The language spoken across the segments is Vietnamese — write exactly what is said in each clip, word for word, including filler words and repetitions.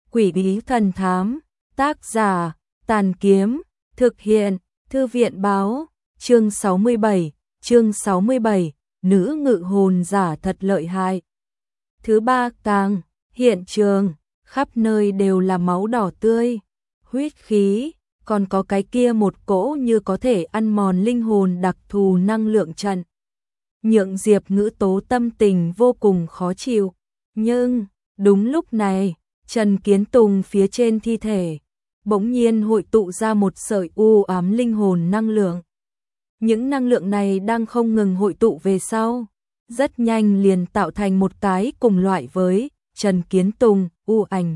Quỷ bí thần thám, tác giả, Tàn Kiếm, thực hiện, Thư viện báo, chương sáu mươi bảy, chương sáu mươi bảy, nữ ngự hồn giả thật lợi hại. Thứ ba càng, hiện trường, khắp nơi đều là máu đỏ tươi, huyết khí, còn có cái kia một cỗ như có thể ăn mòn linh hồn đặc thù năng lượng trận. Nhượng Diệp Ngữ Tố tâm tình vô cùng khó chịu, nhưng đúng lúc này, Trần Kiến Tùng phía trên thi thể bỗng nhiên hội tụ ra một sợi u ám linh hồn năng lượng. Những năng lượng này đang không ngừng hội tụ về sau, rất nhanh liền tạo thành một cái cùng loại với Trần Kiến Tùng, u ảnh.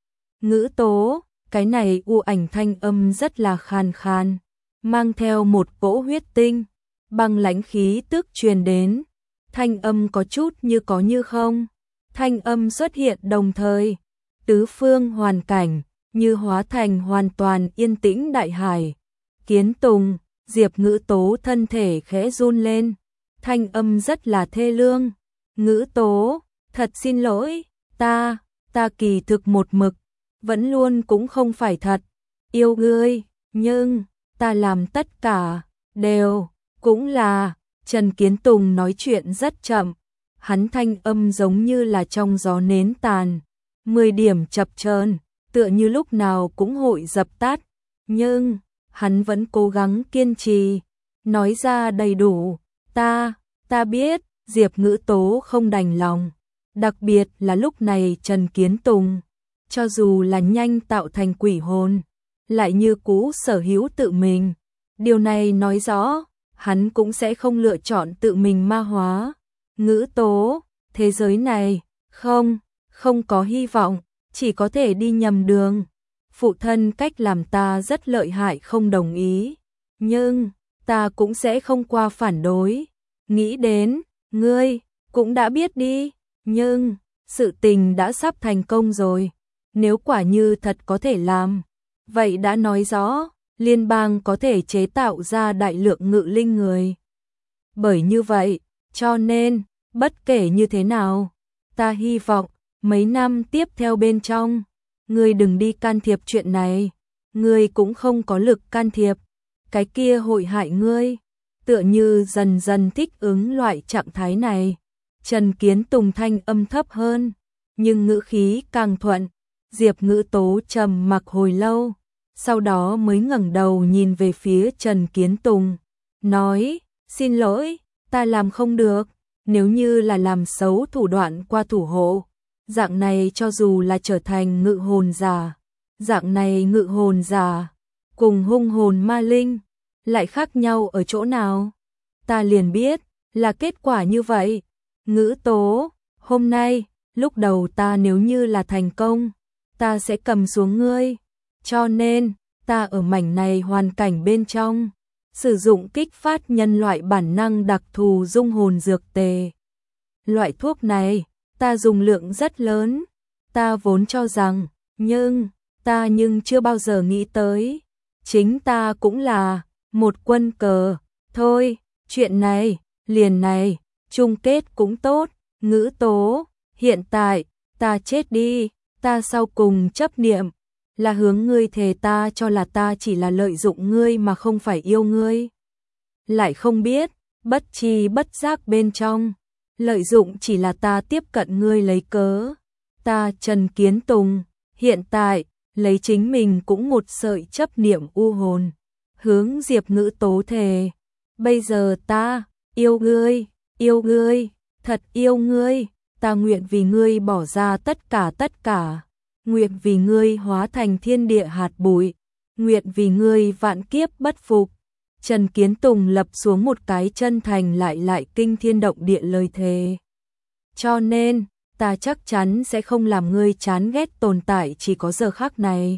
Ngữ Tố, cái này u ảnh thanh âm rất là khàn khàn, mang theo một cỗ huyết tinh, băng lãnh khí tức truyền đến, thanh âm có chút như có như không. Thanh âm xuất hiện đồng thời, tứ phương hoàn cảnh như hóa thành hoàn toàn yên tĩnh đại hải. Kiến Tùng, Diệp Ngữ Tố thân thể khẽ run lên, thanh âm rất là thê lương. Ngữ Tố, thật xin lỗi, ta, ta kỳ thực một mực, vẫn luôn cũng không phải thật, yêu ngươi, nhưng, ta làm tất cả, đều, cũng là, Trần Kiến Tùng nói chuyện rất chậm, hắn thanh âm giống như là trong gió nến tàn, mười điểm chập chờn, tựa như lúc nào cũng hội dập tắt, nhưng, hắn vẫn cố gắng kiên trì, nói ra đầy đủ, ta, ta biết, Diệp Ngữ Tố không đành lòng, đặc biệt là lúc này Trần Kiến Tùng, cho dù là nhanh tạo thành quỷ hồn, lại như cũ sở hữu tự mình, điều này nói rõ, hắn cũng sẽ không lựa chọn tự mình ma hóa. Ngữ Tố, thế giới này, không, không có hy vọng, chỉ có thể đi nhầm đường. Phụ thân cách làm ta rất lợi hại không đồng ý, nhưng, ta cũng sẽ không qua phản đối. Nghĩ đến, ngươi, cũng đã biết đi, nhưng, sự tình đã sắp thành công rồi. Nếu quả như thật có thể làm, vậy đã nói rõ, liên bang có thể chế tạo ra đại lượng ngự linh người. Bởi như vậy, cho nên, bất kể như thế nào, ta hy vọng, mấy năm tiếp theo bên trong, ngươi đừng đi can thiệp chuyện này, ngươi cũng không có lực can thiệp, cái kia hội hại ngươi, tựa như dần dần thích ứng loại trạng thái này. Trần Kiến Tùng thanh âm thấp hơn, nhưng ngữ khí càng thuận. Diệp Ngữ Tố trầm mặc hồi lâu, sau đó mới ngẩng đầu nhìn về phía Trần Kiến Tùng, nói, xin lỗi, ta làm không được, nếu như là làm xấu thủ đoạn qua thủ hộ, dạng này cho dù là trở thành ngự hồn giả, dạng này ngự hồn giả, cùng hung hồn ma linh, lại khác nhau ở chỗ nào? Ta liền biết, là kết quả như vậy. Ngữ Tố, hôm nay, lúc đầu ta nếu như là thành công, ta sẽ cầm xuống ngươi, cho nên, ta ở mảnh này hoàn cảnh bên trong, sử dụng kích phát nhân loại bản năng đặc thù dung hồn dược tề. Loại thuốc này, ta dùng lượng rất lớn, ta vốn cho rằng, nhưng, ta nhưng chưa bao giờ nghĩ tới, chính ta cũng là một quân cờ, thôi, chuyện này, liền này, chung kết cũng tốt. Ngữ Tố, hiện tại, ta chết đi, ta sau cùng chấp niệm, là hướng ngươi thề ta cho là ta chỉ là lợi dụng ngươi mà không phải yêu ngươi. Lại không biết, bất tri bất giác bên trong, lợi dụng chỉ là ta tiếp cận ngươi lấy cớ. Ta Trần Kiến Tùng, hiện tại, lấy chính mình cũng một sợi chấp niệm u hồn, hướng Diệp Ngữ Tố thề. Bây giờ ta, yêu ngươi, yêu ngươi, thật yêu ngươi, ta nguyện vì ngươi bỏ ra tất cả tất cả. Nguyện vì ngươi hóa thành thiên địa hạt bụi, nguyện vì ngươi vạn kiếp bất phục. Trần Kiến Tùng lập xuống một cái chân thành lại lại kinh thiên động địa lời thề. Cho nên, ta chắc chắn sẽ không làm ngươi chán ghét tồn tại chỉ có giờ khắc này.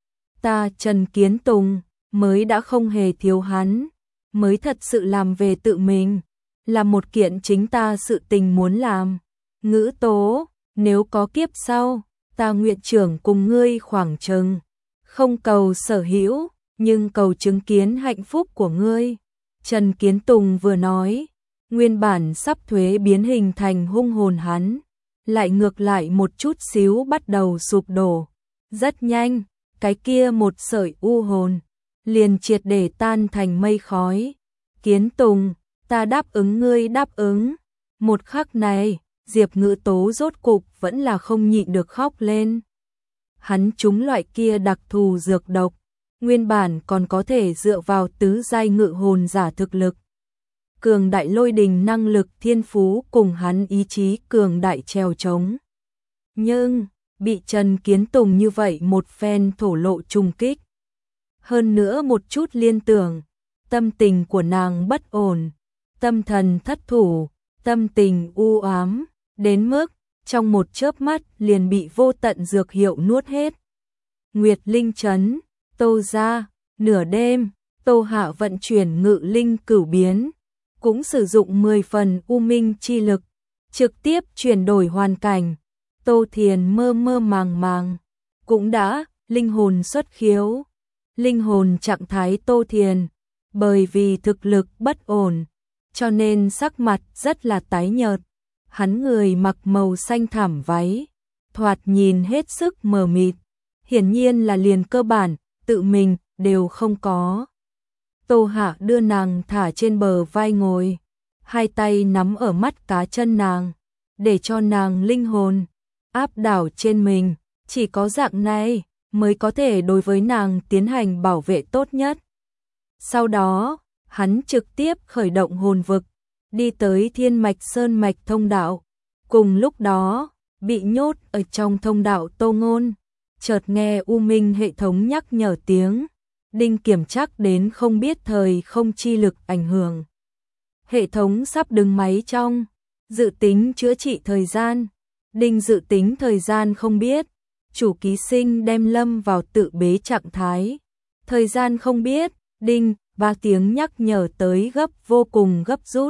Ta Trần Kiến Tùng, mới đã không hề thiếu hắn, mới thật sự làm về tự mình, là một kiện chính ta sự tình muốn làm. Ngữ Tố, nếu có kiếp sau, ta nguyện trưởng cùng ngươi khoảng chừng, không cầu sở hữu, nhưng cầu chứng kiến hạnh phúc của ngươi. Trần Kiến Tùng vừa nói, nguyên bản sắp thuế biến hình thành hung hồn hắn, lại ngược lại một chút xíu bắt đầu sụp đổ, Rất nhanh, cái kia một sợi u hồn liền triệt để tan thành mây khói. Kiến Tùng, ta đáp ứng ngươi đáp ứng. Một khắc này, Diệp Ngữ Tố rốt cục vẫn là không nhịn được khóc lên. Hắn trúng loại kia đặc thù dược độc, nguyên bản còn có thể dựa vào tứ giai ngự hồn giả thực lực. Cường đại lôi đình năng lực thiên phú cùng hắn ý chí cường đại trèo trống. Nhưng, bị Trần Kiến Tùng như vậy một phen thổ lộ trùng kích. Hơn nữa một chút liên tưởng, tâm tình của nàng bất ổn, tâm thần thất thủ, tâm tình u ám, đến mức trong một chớp mắt liền bị vô tận dược hiệu nuốt hết. Nguyệt Linh Trấn, Tô gia, nửa đêm, Tô Hạ vận chuyển ngự linh cửu biến, cũng sử dụng mười phần u minh chi lực, trực tiếp chuyển đổi hoàn cảnh. Tô Thiền mơ mơ màng màng, cũng đã linh hồn xuất khiếu. Linh hồn trạng thái Tô Thiền, bởi vì thực lực bất ổn, cho nên sắc mặt rất là tái nhợt. Hắn người mặc màu xanh thảm váy, thoạt nhìn hết sức mờ mịt, hiển nhiên là liền cơ bản, tự mình đều không có. Tô Hạ đưa nàng thả trên bờ vai ngồi, hai tay nắm ở mắt cá chân nàng, để cho nàng linh hồn áp đảo trên mình, chỉ có dạng này mới có thể đối với nàng tiến hành bảo vệ tốt nhất. Sau đó, hắn trực tiếp khởi động hồn vực, đi tới Thiên Mạch Sơn Mạch thông đạo. Cùng lúc đó, bị nhốt ở trong thông đạo Tô Ngôn, chợt nghe U Minh hệ thống nhắc nhở tiếng, Đinh kiểm chắc đến không biết thời không chi lực ảnh hưởng. Hệ thống sắp đứng máy trong, dự tính chữa trị thời gian, Đinh dự tính thời gian không biết, chủ ký sinh đem lâm vào tự bế trạng thái. Thời gian không biết, Đinh, ba tiếng nhắc nhở tới gấp vô cùng gấp rút.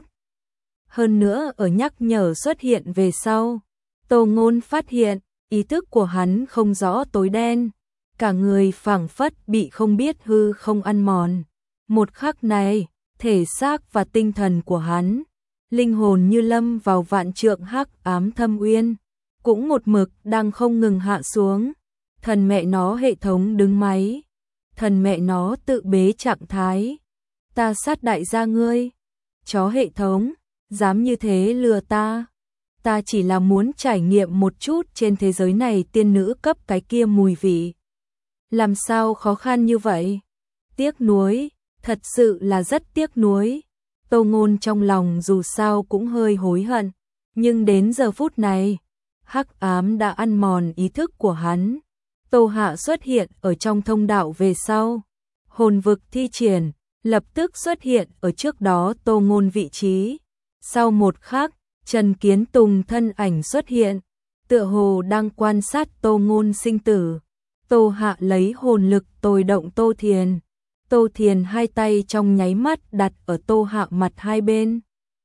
Hơn nữa ở nhắc nhở xuất hiện về sau, Tô Ngôn phát hiện, ý thức của hắn không rõ tối đen, cả người phảng phất bị không biết hư không ăn mòn. Một khắc này, thể xác và tinh thần của hắn, linh hồn như lâm vào vạn trượng hắc ám thâm uyên, cũng một mực đang không ngừng hạ xuống. Thần mẹ nó hệ thống đứng máy, thần mẹ nó tự bế trạng thái, ta sát đại gia ngươi, chó hệ thống, dám như thế lừa ta, ta chỉ là muốn trải nghiệm một chút trên thế giới này tiên nữ cấp cái kia mùi vị. Làm sao khó khăn như vậy? Tiếc nuối, thật sự là rất tiếc nuối. Tô Ngôn trong lòng dù sao cũng hơi hối hận, nhưng đến giờ phút này, hắc ám đã ăn mòn ý thức của hắn. Tô Hạ xuất hiện ở trong thông đạo về sau, hồn vực thi triển, lập tức xuất hiện ở trước đó Tô Ngôn vị trí. Sau một khắc, Trần Kiến Tùng thân ảnh xuất hiện, tựa hồ đang quan sát Tô Ngôn sinh tử. Tô Hạ lấy hồn lực tồi động Tô Thiền. Tô Thiền hai tay trong nháy mắt đặt ở Tô Hạ mặt hai bên.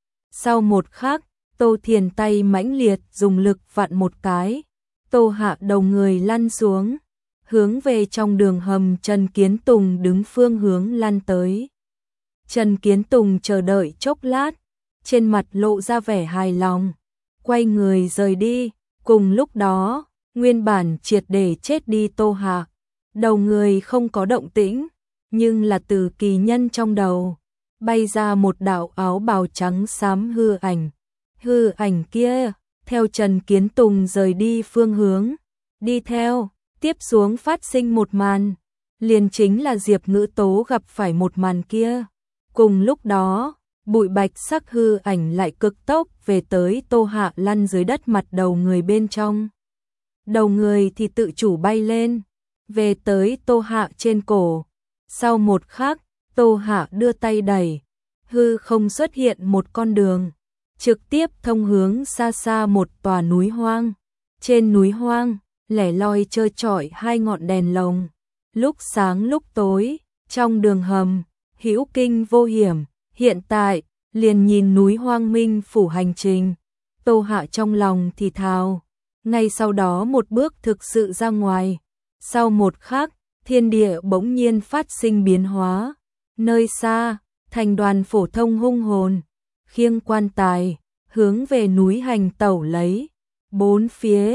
Sau một khắc, Tô Thiền tay mãnh liệt dùng lực vặn một cái. Tô Hạ đầu người lăn xuống, hướng về trong đường hầm Trần Kiến Tùng đứng phương hướng lăn tới. Trần Kiến Tùng chờ đợi chốc lát, trên mặt lộ ra vẻ hài lòng, quay người rời đi. Cùng lúc đó, nguyên bản triệt để chết đi Tô Hạ, đầu người không có động tĩnh, nhưng là từ kỳ nhân trong đầu bay ra một đạo áo bào trắng xám hư ảnh. Hư ảnh kia theo Trần Kiến Tùng rời đi phương hướng đi theo, tiếp xuống phát sinh một màn, liền chính là Diệp Ngữ Tố gặp phải một màn kia. Cùng lúc đó, bụi bạch sắc hư ảnh lại cực tốc về tới Tô Hạ lăn dưới đất mặt đầu người bên trong. Đầu người thì tự chủ bay lên, về tới Tô Hạ trên cổ. Sau một khắc, Tô Hạ đưa tay đẩy, hư không xuất hiện một con đường, trực tiếp thông hướng xa xa một tòa núi hoang. Trên núi hoang, lẻ loi trơ trọi hai ngọn đèn lồng, lúc sáng lúc tối, trong đường hầm, hữu kinh vô hiểm. Hiện tại, liền nhìn núi hoang minh phủ hành trình, Tô Hạ trong lòng thì thào. Ngay sau đó một bước thực sự ra ngoài, sau một khắc, thiên địa bỗng nhiên phát sinh biến hóa. Nơi xa, thành đoàn phổ thông hung hồn, khiêng quan tài, hướng về núi hành tẩu lấy. Bốn phía,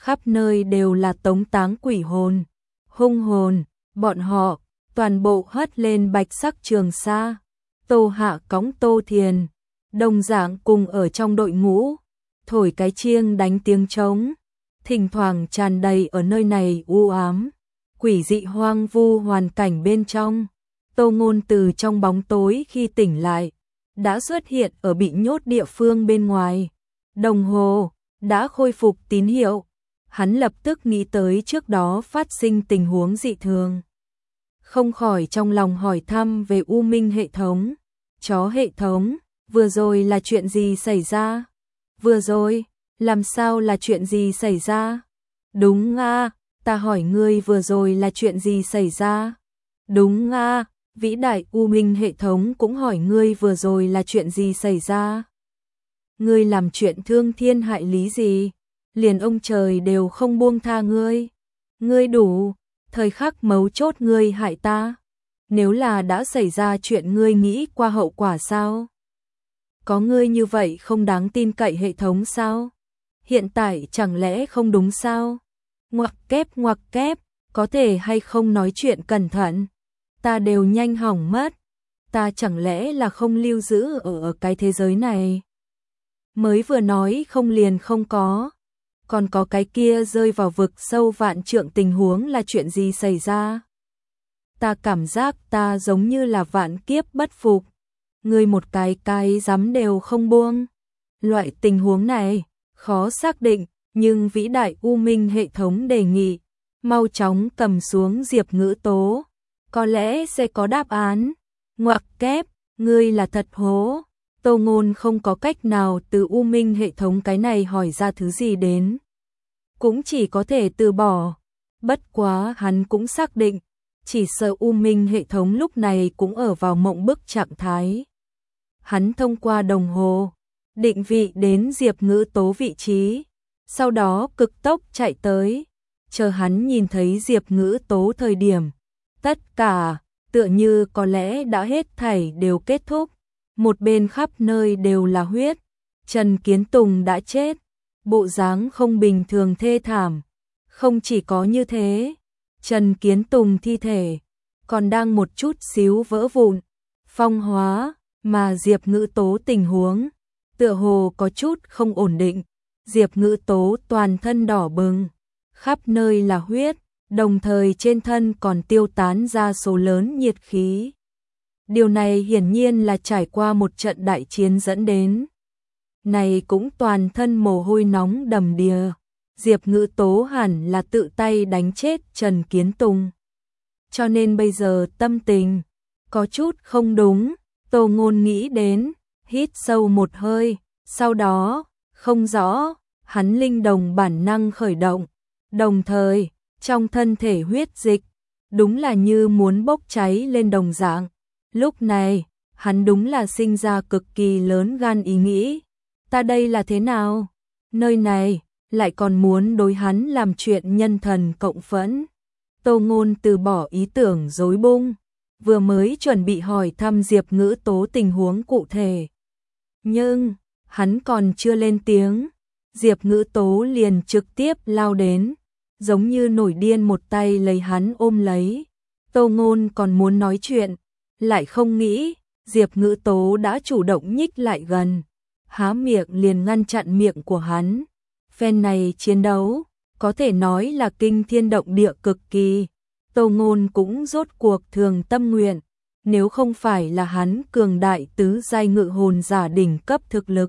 khắp nơi đều là tống táng quỷ hồn, hung hồn, bọn họ toàn bộ hất lên bạch sắc trường sa. Tô Hạ cõng Tô Thiền, đồng dạng cùng ở trong đội ngũ, thổi cái chiêng đánh tiếng trống, thỉnh thoảng tràn đầy ở nơi này u ám, quỷ dị hoang vu hoàn cảnh bên trong. Tô Ngôn từ trong bóng tối khi tỉnh lại, đã xuất hiện ở bị nhốt địa phương bên ngoài. Đồng hồ đã khôi phục tín hiệu, hắn lập tức nghĩ tới trước đó phát sinh tình huống dị thường. Không khỏi trong lòng hỏi thăm về U Minh hệ thống. Chó hệ thống, vừa rồi là chuyện gì xảy ra? Vừa rồi, làm sao là chuyện gì xảy ra? Đúng a, ta hỏi ngươi vừa rồi là chuyện gì xảy ra? Đúng a, vĩ đại U Minh hệ thống cũng hỏi ngươi vừa rồi là chuyện gì xảy ra? Ngươi làm chuyện thương thiên hại lý gì? Liền ông trời đều không buông tha ngươi. Ngươi đủ, thời khắc mấu chốt ngươi hại ta. Nếu là đã xảy ra chuyện ngươi nghĩ qua hậu quả sao? Có ngươi như vậy không đáng tin cậy hệ thống sao? Hiện tại chẳng lẽ không đúng sao? Ngoặc kép ngoặc kép, có thể hay không nói chuyện cẩn thận? Ta đều nhanh hỏng mất. Ta chẳng lẽ là không lưu giữ ở, ở cái thế giới này? Mới vừa nói không liền không có. Còn có cái kia rơi vào vực sâu vạn trượng tình huống là chuyện gì xảy ra? Ta cảm giác ta giống như là vạn kiếp bất phục. Ngươi một cái cái dám đều không buông. Loại tình huống này, khó xác định, nhưng vĩ đại U Minh hệ thống đề nghị, mau chóng cầm xuống Diệp Ngữ Tố. Có lẽ sẽ có đáp án. Ngoặc kép, ngươi là thật hố. Tô Ngôn không có cách nào từ U Minh hệ thống cái này hỏi ra thứ gì đến. Cũng chỉ có thể từ bỏ. Bất quá hắn cũng xác định, chỉ sợ U Minh hệ thống lúc này cũng ở vào mộng bức trạng thái. Hắn thông qua đồng hồ, định vị đến Diệp Ngữ Tố vị trí, sau đó cực tốc chạy tới, chờ hắn nhìn thấy Diệp Ngữ Tố thời điểm. Tất cả, tựa như có lẽ đã hết thảy đều kết thúc, một bên khắp nơi đều là huyết, Trần Kiến Tùng đã chết, bộ dáng không bình thường thê thảm. Không chỉ có như thế, Trần Kiến Tùng thi thể còn đang một chút xíu vỡ vụn, phong hóa, mà Diệp Ngữ Tố tình huống tựa hồ có chút không ổn định. Diệp Ngữ Tố toàn thân đỏ bừng, khắp nơi là huyết, đồng thời trên thân còn tiêu tán ra số lớn nhiệt khí. Điều này hiển nhiên là trải qua một trận đại chiến dẫn đến. Này cũng toàn thân mồ hôi nóng đầm đìa. Diệp Ngữ Tố hẳn là tự tay đánh chết Trần Kiến Tùng. Cho nên bây giờ tâm tình có chút không đúng. Tô Ngôn nghĩ đến, hít sâu một hơi, sau đó, không rõ, hắn linh đồng bản năng khởi động, đồng thời, trong thân thể huyết dịch, đúng là như muốn bốc cháy lên đồng dạng. Lúc này, hắn đúng là sinh ra cực kỳ lớn gan ý nghĩ, ta đây là thế nào? Nơi này, lại còn muốn đối hắn làm chuyện nhân thần cộng phẫn. Tô Ngôn từ bỏ ý tưởng rối bung, vừa mới chuẩn bị hỏi thăm Diệp Ngữ Tố tình huống cụ thể. Nhưng, hắn còn chưa lên tiếng, Diệp Ngữ Tố liền trực tiếp lao đến, giống như nổi điên một tay lấy hắn ôm lấy. Tô Ngôn còn muốn nói chuyện, lại không nghĩ, Diệp Ngữ Tố đã chủ động nhích lại gần, há miệng liền ngăn chặn miệng của hắn. Phen này chiến đấu, có thể nói là kinh thiên động địa cực kỳ. Tô Ngôn cũng rốt cuộc thường tâm nguyện, nếu không phải là hắn cường đại tứ giai ngự hồn giả đỉnh cấp thực lực,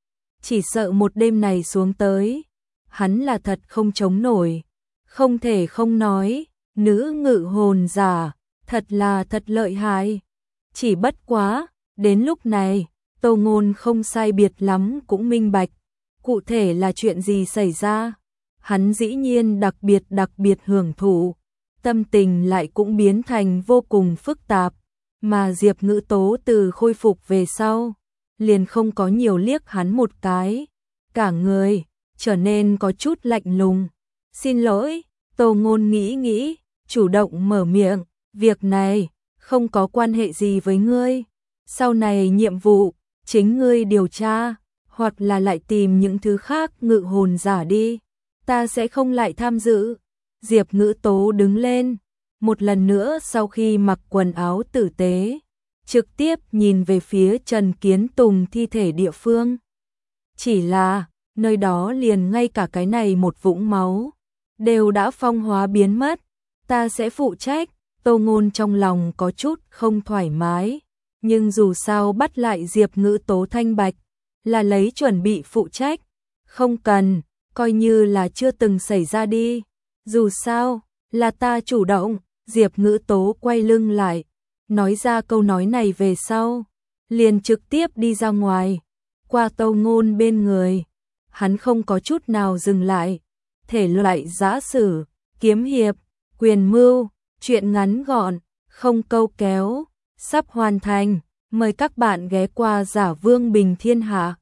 chỉ sợ một đêm này xuống tới, hắn là thật không chống nổi. Không thể không nói, nữ ngự hồn giả, thật là thật lợi hại. Chỉ bất quá, đến lúc này, Tô Ngôn không sai biệt lắm cũng minh bạch, cụ thể là chuyện gì xảy ra. Hắn dĩ nhiên đặc biệt đặc biệt hưởng thụ, tâm tình lại cũng biến thành vô cùng phức tạp, mà Diệp Ngữ Tố từ khôi phục về sau, liền không có nhiều liếc hắn một cái, cả người trở nên có chút lạnh lùng. Xin lỗi, Tô Ngôn nghĩ nghĩ, chủ động mở miệng, việc này không có quan hệ gì với ngươi, sau này nhiệm vụ chính ngươi điều tra, hoặc là lại tìm những thứ khác ngự hồn giả đi. ta sẽ không lại tham dự. Diệp Ngữ Tố đứng lên, một lần nữa sau khi mặc quần áo tử tế, trực tiếp nhìn về phía Trần Kiến Tùng thi thể địa phương. Chỉ là, nơi đó liền ngay cả cái này một vũng máu, đều đã phong hóa biến mất, ta sẽ phụ trách. Tô Ngôn trong lòng có chút không thoải mái, nhưng dù sao bắt lại Diệp Ngữ Tố thanh bạch, là lấy chuẩn bị phụ trách, không cần, coi như là chưa từng xảy ra đi, dù sao, là ta chủ động. Diệp Ngữ Tố quay lưng lại, nói ra câu nói này về sau, liền trực tiếp đi ra ngoài, qua Tô Ngôn bên người, hắn không có chút nào dừng lại, thể loại giã sử, kiếm hiệp, quyền mưu, chuyện ngắn gọn, không câu kéo, sắp hoàn thành, mời các bạn ghé qua Giả Vương Bình Thiên Hạ.